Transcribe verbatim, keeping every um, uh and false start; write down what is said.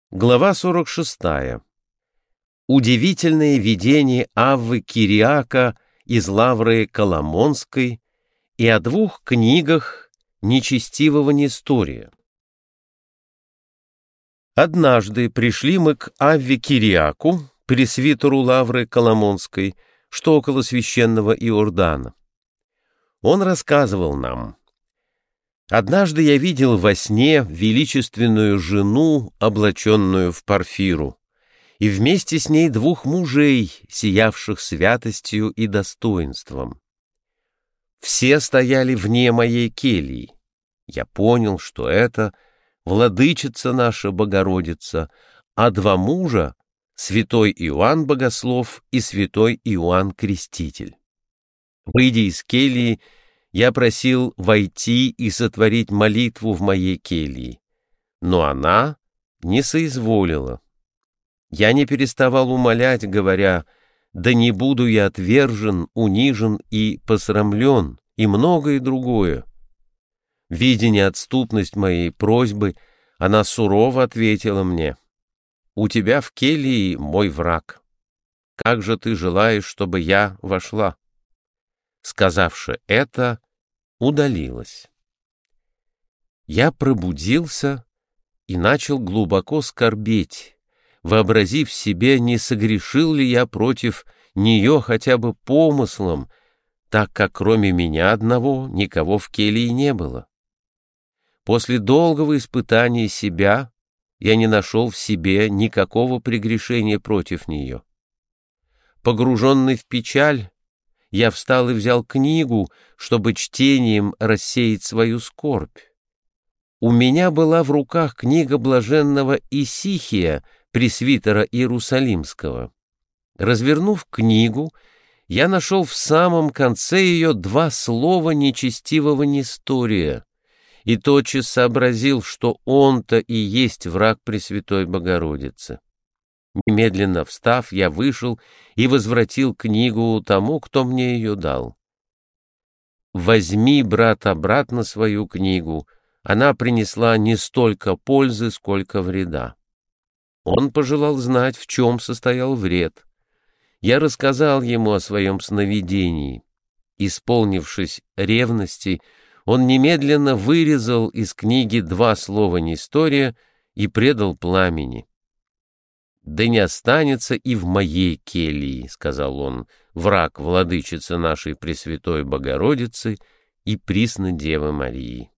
Глава сорок шестая. Удивительное видение Аввы Кириака из Лавры Коломонской и о двух книгах нечестивого Нестория. Однажды пришли мы к Авве Кириаку, пресвитеру Лавры Коломонской, что около священного Иордана. Он рассказывал нам: «Однажды я видел во сне величественную жену, облаченную в парфиру, и вместе с ней двух мужей, сиявших святостью и достоинством. Все стояли вне моей кельи. Я понял, что это владычица наша Богородица, а два мужа — святой Иоанн Богослов и святой Иоанн Креститель. Выйдя из кельи, я просил войти и сотворить молитву в моей келье, но она не соизволила. Я не переставал умолять, говоря: да не буду я отвержен, унижен и посрамлен, и многое другое. Видя неотступность моей просьбы, она сурово ответила мне: у тебя в келье мой враг. Как же ты желаешь, чтобы я вошла? Сказавши это, удалилась. Я пробудился и начал глубоко скорбеть, вообразив себе, не согрешил ли я против нее хотя бы помыслом, так как кроме меня одного никого в келье не было. После долгого испытания себя я не нашел в себе никакого прегрешения против нее. Погруженный в печаль, я встал и взял книгу, чтобы чтением рассеять свою скорбь. У меня была в руках книга блаженного Исихия, пресвитера Иерусалимского. Развернув книгу, я нашел в самом конце ее два слова нечестивого Нестория и тотчас сообразил, что он-то и есть враг Пресвятой Богородицы. Немедленно встав, я вышел и возвратил книгу тому, кто мне ее дал. «Возьми, брат, обратно свою книгу, она принесла не столько пользы, сколько вреда». Он пожелал знать, в чем состоял вред. Я рассказал ему о своем сновидении. Исполнившись ревности, он немедленно вырезал из книги два слова Нестория и предал пламени. «Да не останется и в моей келье, — сказал он, — враг владычицы нашей Пресвятой Богородицы и присно Девы Марии».